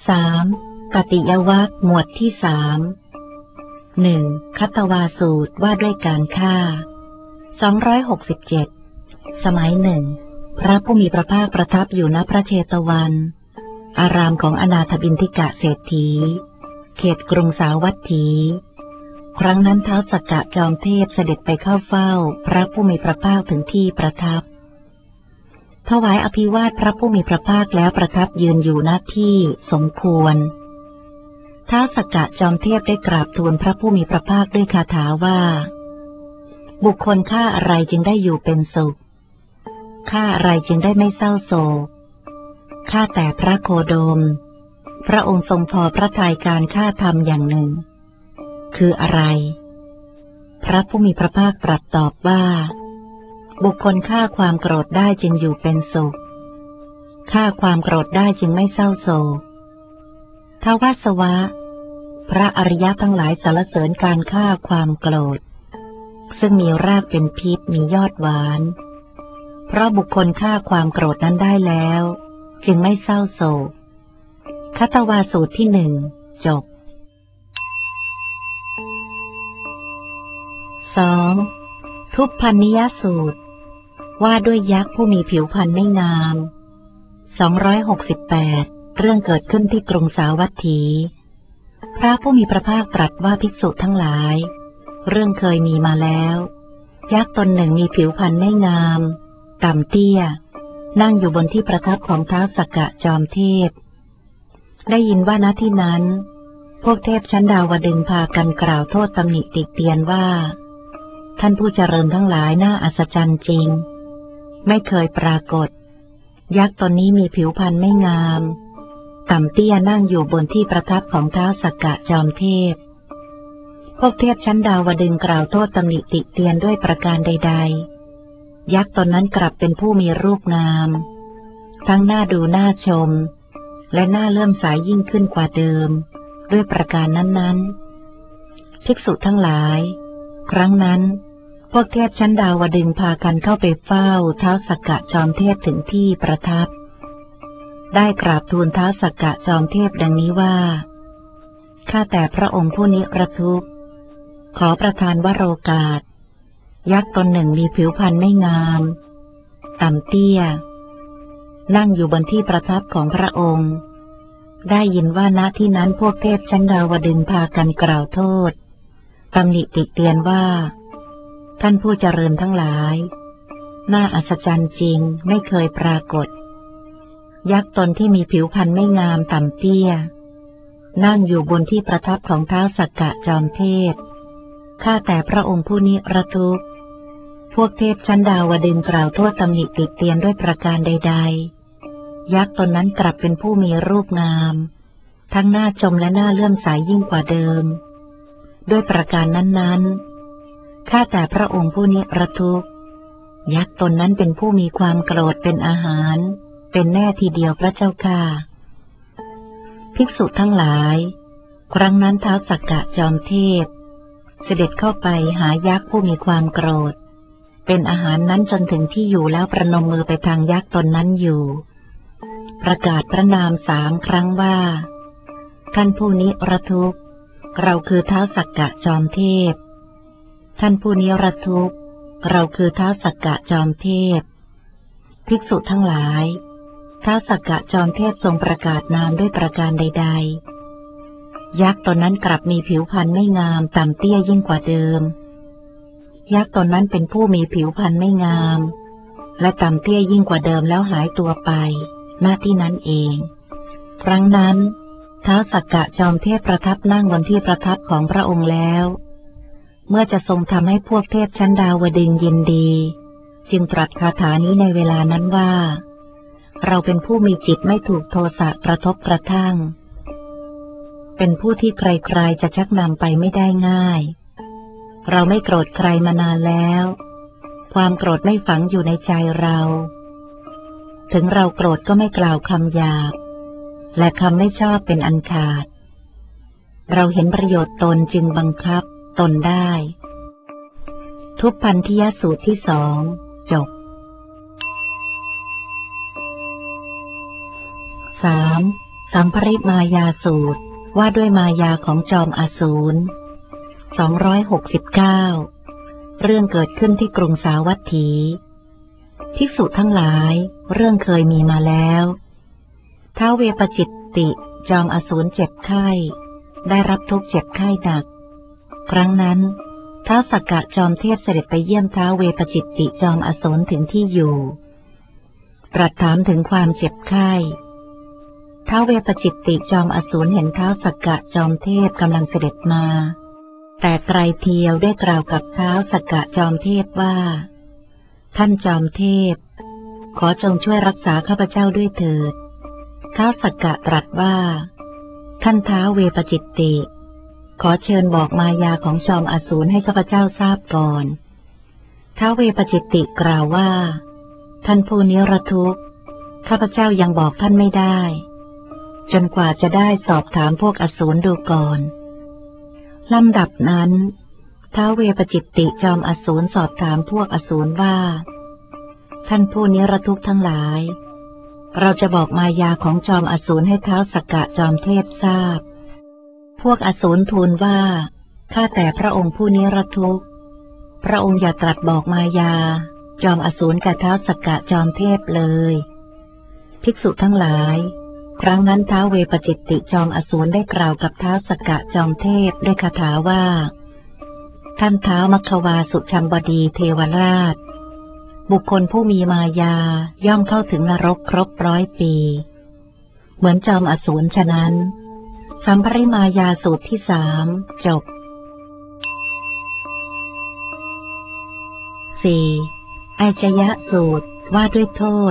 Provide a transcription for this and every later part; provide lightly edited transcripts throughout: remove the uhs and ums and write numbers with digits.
3. ปฏิยวรรคหมวดที่ 3 1. คัตตวาสูตรว่าด้วยการฆ่า267สมัยหนึ่งพระผู้มีพระภาคประทับอยู่ณพระเชตวัน อารามของอนาถบิณฑิกะเศรษฐีเขตกรุงสาวัตถีครั้งนั้นท้าวสักกะจอมเทพเสด็จไปเข้าเฝ้าพระผู้มีพระภาคถึงที่ประทับถวายอภิวาทพระผู้มีพระภาคแล้วประทับยืนอยู่ณที่สมควรท้าวสักกะจอมเทพได้กราบทูลพระผู้มีพระภาคด้วยคาถาว่าบุคคลฆ่าอะไรจึงได้อยู่เป็นสุขฆ่าอะไรจึงได้ไม่เศร้าโศกข้าแต่พระโคดมพระองค์ทรงพอพระทัยการฆ่าทำอย่างหนึ่งคืออะไรพระผู้มีพระภาคตรัสตอบว่าบุคคลฆ่าความโกรธได้จึงอยู่เป็นสุขฆ่าความโกรธได้จึงไม่เศร้าโศกท้าวสวะพระอริยะทั้งหลายสรรเสริญการฆ่าความโกรธซึ่งมีรากเป็นพิษมียอดหวานเพราะบุคคลฆ่าความโกรธนั้นได้แล้วจึงไม่เศร้าโศกคัตตวาสูตรที่1จบ 2. ทุพพนิยสูตรว่าด้วยยักษ์ผู้มีผิวพรรณไม่งาม268เรื่องเกิดขึ้นที่กรุงสาวัตถีพระผู้มีพระภาคตรัสว่าภิกษุทั้งหลายเรื่องเคยมีมาแล้วยักษ์ตนหนึ่งมีผิวพรรณไม่งามต่ำเตี้ยนั่งอยู่บนที่ประทับของท้าวสักกะจอมเทพได้ยินว่าณที่นั้นพวกเทพชั้นดาวดึงพากันกล่าวโทษตำหนิติเตียนว่าท่านผู้เจริญทั้งหลายน่าอัศจรรย์จริงไม่เคยปรากฏยักษ์ตนนี้มีผิวพรรณไม่งามต่ำเตี้ยนั่งอยู่บนที่ประทับของท้าวสักกะจอมเทพพวกเทพชั้นดาวดึงกล่าวโทษตำหนิติเตียนด้วยประการใดๆยักษ์ตนนั้นกลับเป็นผู้มีรูปงามทั้งน่าดูน่าชมและน่าเลื่อมใสยิ่งขึ้นกว่าเดิมด้วยประการนั้นๆภิกษุทั้งหลายครั้งนั้นพวกเทพชั้นดาวดึงพากันเข้าไปเฝ้าท้าวสักกะจอมเทพถึงที่ประทับได้กราบทูลท้าวสักกะจอมเทพดังนี้ว่าข้าแต่พระองค์ผู้นิรทุกข์ขอประทานวโรกาสยักษ์ตนหนึ่งมีผิวพรรณไม่งามต่ำเตี้ยนั่งอยู่บนที่ประทับของพระองค์ได้ยินว่าณที่นั้นพวกเทพชั้นดาวดึงพากันกล่าวโทษตำหนิติเตียนว่าท่านผู้เจริญทั้งหลายน่าอัศจรรย์จริงไม่เคยปรากฏยักษ์ตนที่มีผิวพรรณไม่งามต่ำเตี้ยนั่งอยู่บนที่ประทับของท้าวสักกะจอมเทพข้าแต่พระองค์ผู้นิรทุกข์พวกเทพชั้นดาวดึงกล่าวโทษตำหนิติเตียนด้วยประการใดๆยักษ์ตนนั้นกลับเป็นผู้มีรูปงามทั้งน่าชมและน่าเลื่อมใสยิ่งกว่าเดิมด้วยประการนั้นๆข้าแต่พระองค์ผู้นิรทุกข์ยักษ์ตนนั้นเป็นผู้มีความโกรธเป็นอาหารเป็นแน่ทีเดียวพระเจ้าค่ะภิกษุทั้งหลายครั้งนั้นท้าวสักกะจอมเทพเสด็จเข้าไปหายักษ์ผู้มีความโกรธเป็นอาหารนั้นจนถึงที่อยู่แล้วประนมมือไปทางยักษ์ตนนั้นอยู่ประกาศพระนาม3 ครั้งว่าท่านผู้นิรทุกข์เราคือท้าวสักกะจอมเทพท่านผู้นิรทุกข์เราคือท้าวสักกะจอมเทพภิกษุทั้งหลายท้าวสักกะจอมเทพทรงประกาศนามด้วยประการใดๆยักษ์ตนนั้นกลับมีผิวพรรณไม่งามต่ำเตี้ยยิ่งกว่าเดิมยักษ์ตนนั้นเป็นผู้มีผิวพรรณไม่งามและต่ำเตี้ยยิ่งกว่าเดิมแล้วหายตัวไปณที่นั้นเองครั้งนั้นท้าวสักกะจอมเทพประทับนั่งบนที่ประทับของพระองค์แล้วเมื่อจะทรงทำให้พวกเทพชั้นดาวดึงยินดีจึงตรัสคาถานี้ในเวลานั้นว่าเราเป็นผู้มีจิตไม่ถูกโทสะกระทบกระทั่งเป็นผู้ที่ใครๆจะชักนำไปไม่ได้ง่ายเราไม่โกรธใครมานานแล้วความโกรธไม่ฝังอยู่ในใจเราถึงเราโกรธก็ไม่กล่าวคำหยาบและคำไม่ชอบเป็นอันขาดเราเห็นประโยชน์ตนจึงบังคับตนได้ทุพพันธิยสูตรที่2จบ 3. สัมภริมายาสูตรว่าด้วยมายาของจอมอสูร269เรื่องเกิดขึ้นที่กรุงสาวัตถีภิกษุทั้งหลายเรื่องเคยมีมาแล้วท้าวเวปจิตติจอมอสูรเจ็บไข้ได้รับทุกข์เจ็บไข้หนักครั้งนั้นท้าวสักกะจอมเทพเสด็จไปเยี่ยมท้าวเวปจิตติจอมอสูรถึงที่อยู่ตรัสถามถึงความเจ็บไข้ท้าวเวปจิตติจอมอสูรเห็นท้าวสักกะจอมเทพกำลังเสด็จมาแต่ไตรเทียวได้กล่าวกับท้าวสักกะจอมเทพว่าท่านจอมเทพขอจงช่วยรักษาข้าพเจ้าด้วยเถิดท้าวสักกะตรัสว่าท่านท้าวเวปจิตติขอเชิญบอกมายาของจอมอสูรให้ข้าพเจ้าทราบก่อนท้าวเวปจิตติกล่าวว่าท่านผู้นิรทุกข์ข้าพเจ้ายังบอกท่านไม่ได้จนกว่าจะได้สอบถามพวกอสูรดูก่อนลำดับนั้นท้าวเวปจิตติจอมอสูรสอบถามพวกอสูรว่าท่านผู้นิรทุกข์ทั้งหลายเราจะบอกมายาของจอมอสูรให้ท้าวสักกะจอมเทพทราบพวกอสูรทูลว่าข้าแต่พระองค์ผู้นิรทุกข์พระองค์อย่าตรัสบอกมายาจอมอสูรกับท้าวสักกะจอมเทพเลยภิกษุทั้งหลายครั้งนั้นท้าวเวปจิตติจอมอสูรได้กล่าวกับท้าวสักกะจอมเทพด้วยคาถาว่าท่านท้าวมัคควาสุชัมบดีเทวราชบุคคลผู้มีมายาย่อมเข้าถึงนรกครบ100 ปีเหมือนจอมอสูรฉะนั้นสัมภริมายาสูตรที่3จบ 4. อัจฉยสูตรว่าด้วยโทษ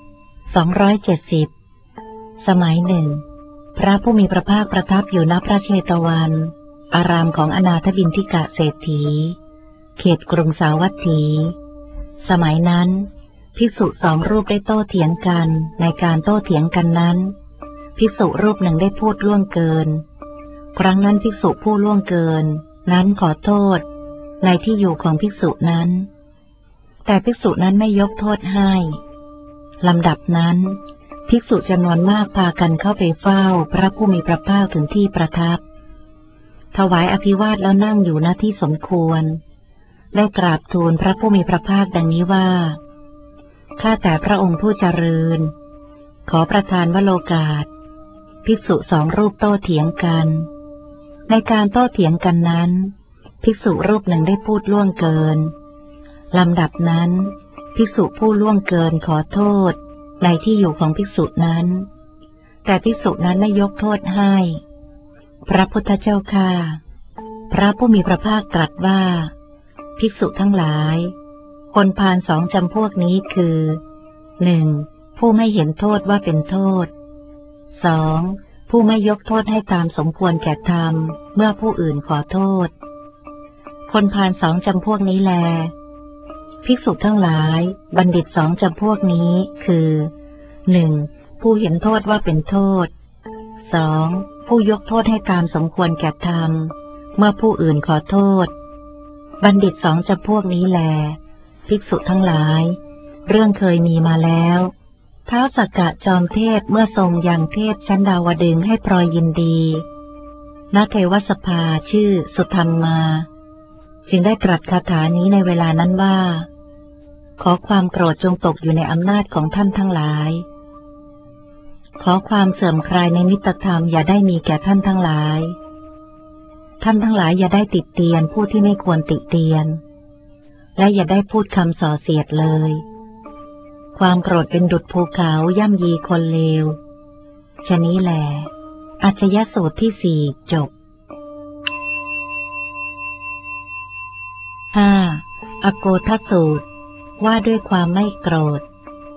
270สมัยหนึ่งพระผู้มีพระภาคประทับอยู่ณพระเชตวันอารามของอนาถบิณฑิกะเศรษฐีเขตกรุงสาวัตถีสมัยนั้นภิกษุ2 รูปได้โต้เถียงกันในการโต้เถียงกันนั้นภิกษุรูปหนึ่งได้พูดล่วงเกินครั้งนั้นภิกษุผู้ล่วงเกินนั้นขอโทษในที่อยู่ของภิกษุนั้นแต่ภิกษุนั้นไม่ยกโทษให้ลำดับนั้นภิกษุจำนวนมากพากันเข้าไปเฝ้าพระผู้มีพระภาคถึงที่ประทับถวายอภิวาทแล้วนั่งอยู่ณที่สมควรได้กราบทูลพระผู้มีพระภาคดังนี้ว่าข้าแต่พระองค์ผู้เจริญขอประทานวโรกาสภิกษุ2 รูปโต้เถียงกันในการโต้เถียงกันนั้นภิกษุรูปหนึ่งได้พูดล่วงเกินลำดับนั้นภิกษุผู้ล่วงเกินขอโทษในที่อยู่ของภิกษุนั้นแต่ภิกษุนั้นไม่ยกโทษให้พระพุทธเจ้าข้าพระผู้มีพระภาคตรัสว่าภิกษุทั้งหลายคนพาล2 จำพวกนี้คือ 1. ผู้ไม่เห็นโทษว่าเป็นโทษ 2. ผู้ไม่ยกโทษให้ตามสมควรแก่ธรรมเมื่อผู้อื่นขอโทษคนพาล2 จำพวกนี้แลภิกษุทั้งหลายบัณฑิต2 จำพวกนี้คือ 1. ผู้เห็นโทษว่าเป็นโทษ 2. ผู้ยกโทษให้ตามสมควรแก่ธรรมเมื่อผู้อื่นขอโทษบัณฑิต2 จำพวกนี้แลภิกษุทั้งหลายเรื่องเคยมีมาแล้วท้าวสักกะจอมเทพเมื่อทรงยังเทพชั้นดาวดึงส์ให้พลอยยินดีณเทวสภาชื่อสุธรรมาจึงได้ตรัสคาถานี้ในเวลานั้นว่าขอความโกรธจงตกอยู่ในอำนาจของท่านทั้งหลายขอความเสื่อมคลายในมิตรธรรมอย่าได้มีแก่ท่านทั้งหลายท่านทั้งหลายอย่าได้ติเตียนผู้ที่ไม่ควรติเตียนและอย่าได้พูดคำส่อเสียดเลยความโกรธเป็นดุจภูเขาย่ำยีคนเลวฉะนี้แหละอัจฉยสูตรที่4จบ 5. อโกฏสูตรว่าด้วยความไม่โกรธ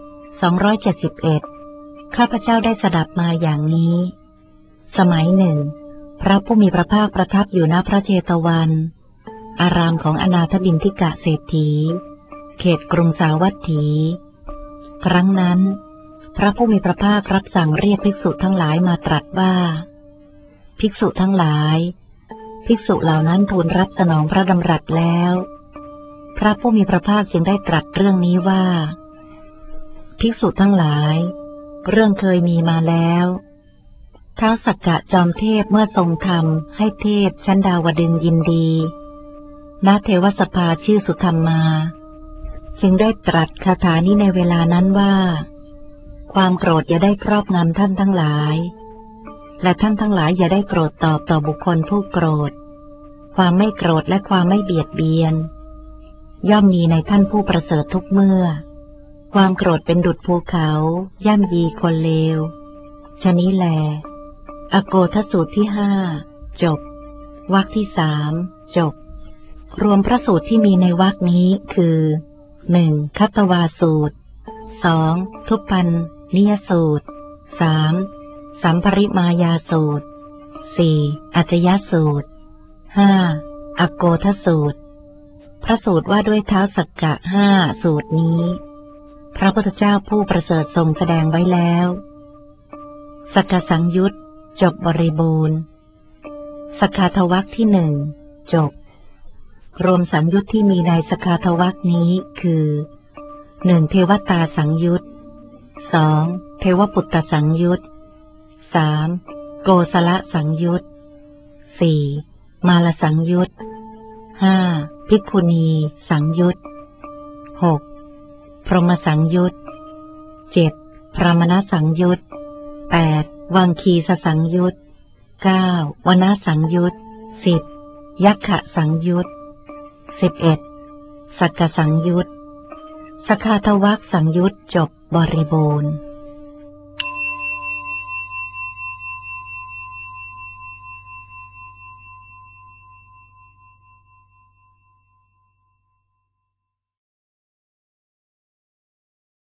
271ข้าพเจ้าได้สดับมาอย่างนี้สมัยหนึ่งพระผู้มีพระภาคประทับอยู่ณพระเชตวันอารามของอนาถบิณฑิกะเศรษฐีเขตกรุงสาวัตถีครั้งนั้นพระผู้มีพระภาครับสั่งเรียกภิกษุทั้งหลายมาตรัสว่าภิกษุทั้งหลายภิกษุเหล่านั้นทูลรับสนองพระดำรัสแล้วพระผู้มีพระภาคจึงได้ตรัสเรื่องนี้ว่าภิกษุทั้งหลายเรื่องเคยมีมาแล้วท้าวสักกะจอมเทพเมื่อทรงธรรมให้เทพชั้นดาวดึงส์ยินดีณเทวสภาชื่อสุธรรมา จึงได้ตรัสคาถานี้ในเวลานั้นว่าความโกรธอย่าได้ครอบงำท่านทั้งหลายและท่านทั้งหลายอย่าได้โกรธตอบต่อบุคคลผู้โกรธความไม่โกรธและความไม่เบียดเบียนย่อมมีในท่านผู้ประเสริฐทุกเมื่อความโกรธเป็นดุจภูเขาย่ำยีคนเลวฉะนี้แลอโกฏสูตรที่5จบวรรคที่3จบรวมพระสูตรที่มีในวรรคนี้คือ 1. คัตตวาสูตร 2. ทุพพันนิยสูตร 3. สัมภริมายาสูตร 4. อัจฉยสูตร 5. อโกฏสูตรพระสูตรว่าด้วยท้าวสักกะ5สูตรนี้พระพุทธเจ้าผู้ประเสริฐทรงแสดงไว้แล้วสักกสังยุตจบบริบูรณ์สกขาทวรรคที่1จบรวมสังยุตที่มีในสกขาทวรรคนี้คือ 1. เทวตาสังยุต 2. เทวปุตตสังยุต 3. โกศลสังยุต 4. มาลสังยุต 5. ภิกขุณีสังยุต 6. พรหมสังยุต 7. พรามณสังยุต 8. วังคีสสังยุต 9. วนาสังยุต 10. ยัคขะสังยุต 11. สักกสังยุตสกขาทวรรคสังยุตจบบริบูรณ์